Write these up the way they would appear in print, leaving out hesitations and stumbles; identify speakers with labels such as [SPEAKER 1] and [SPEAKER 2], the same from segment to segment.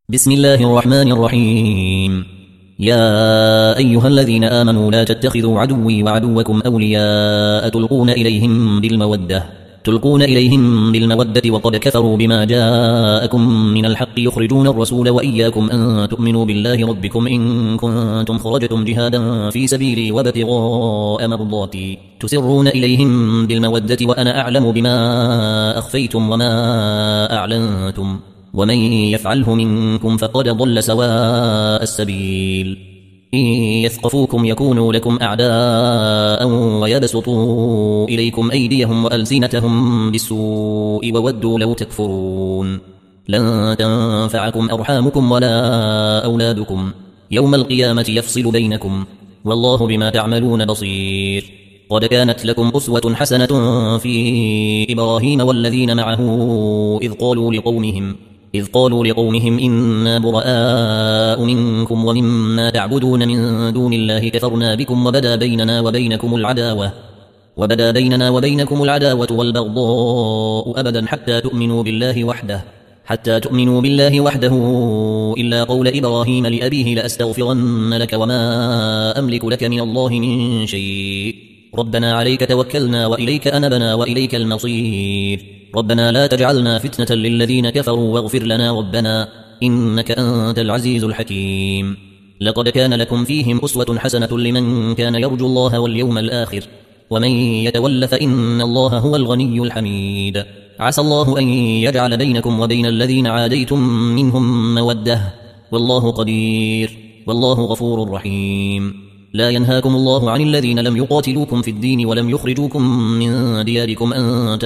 [SPEAKER 1] بسم الله الرحمن الرحيم. يا أيها الذين آمنوا لا تتخذوا عدوي وعدوكم أولياء تلقون إليهم بالمودة وقد كفروا بما جاءكم من الحق يخرجون الرسول وإياكم أن تؤمنوا بالله ربكم إن كنتم خرجتم جهادا في سبيلي وابتغاء مرضاتي تسرون إليهم بالمودة وأنا أعلم بما أخفيتم وما أعلنتم ومن يفعله منكم فقد ضل سواء السبيل. إن يثقفوكم يكونوا لكم أعداء ويبسطوا إليكم أيديهم وألسنتهم بالسوء وودوا لو تكفرون. لن تنفعكم أرحامكم ولا أولادكم يوم القيامة يفصل بينكم والله بما تعملون بصير. قد كانت لكم أسوة حسنة في إبراهيم والذين معه إذ قالوا لقومهم إنا براء منكم ومما تعبدون من دون الله كفرنا بكم وبدا بيننا وبينكم العداوة والبغضاء أبدا حتى تؤمنوا بالله وحده إلا قول إبراهيم لأبيه لأستغفرن لك وما أملك لك من الله من شيء ربنا عليك توكلنا وإليك أنبنا وإليك المصير. ربنا لا تجعلنا فتنة للذين كفروا واغفر لنا ربنا إنك أنت العزيز الحكيم. لقد كان لكم فيهم أسوة حسنة لمن كان يرجو الله واليوم الآخر ومن يتول فإن الله هو الغني الحميد. عسى الله أن يجعل بينكم وبين الذين عاديتم منهم مودة والله قدير والله غفور رحيم. لا ينهاكم الله عن الذين لم يقاتلوكم في الدين ولم يخرجوكم من دياركم أن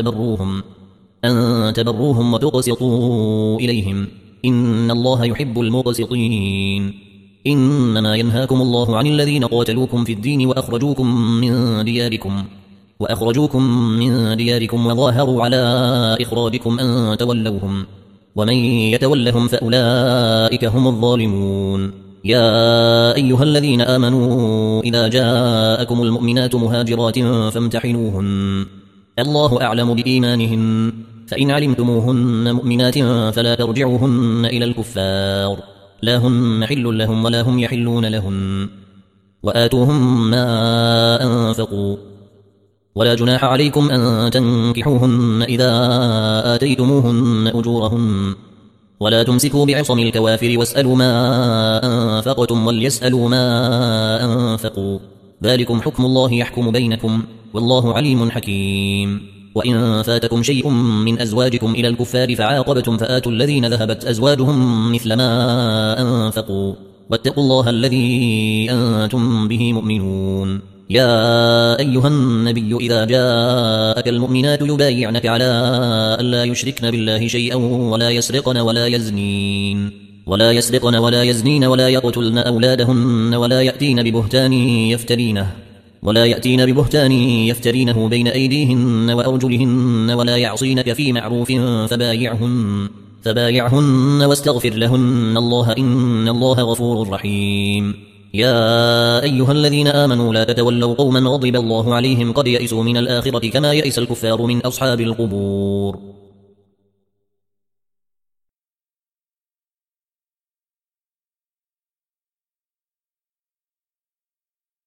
[SPEAKER 1] تبروهم وتقسطوا إليهم إن الله يحب المقسطين. إنما ينهاكم الله عن الذين قاتلوكم في الدين وأخرجوكم من دياركم وظاهروا على إخراجكم أن تولوهم ومن يتولهم فأولئك هم الظالمون. يا أيها الذين آمنوا إذا جاءكم المؤمنات مهاجرات فامتحنوهن الله أعلم بإيمانهن فإن علمتموهن مؤمنات فلا ترجعوهن إلى الكفار لا هن حل لهم ولا هم يحلون لهن وآتوهم ما أنفقوا ولا جناح عليكم أن تنكحوهن إذا آتيتموهن أجورهن ولا تمسكوا بعصم الكوافر واسألوا ما أنفقتم وليسألوا ما أنفقوا ذلكم حكم الله يحكم بينكم والله عليم حكيم. وإن فاتكم شيء من أزواجكم إلى الكفار فعاقبتم فآتوا الذين ذهبت أزواجهم مثل ما أنفقوا واتقوا الله الذي أنتم به مؤمنون. يا أيها النبي إذا جاءك المؤمنات يبايعنك على ألا يشركن بالله شيئا ولا يسرقن ولا يزنين ولا يقتلن أولادهن ولا يأتين ببهتان يفترينه بين أيديهن وأرجلهن ولا يعصينك في معروف فبايعهن واستغفر لهن الله إن الله غفور رحيم. يا أيها الذين آمنوا لا تتولوا قوما غضب الله عليهم قد يئسوا من الآخرة كما يئس الكفار من أصحاب القبور.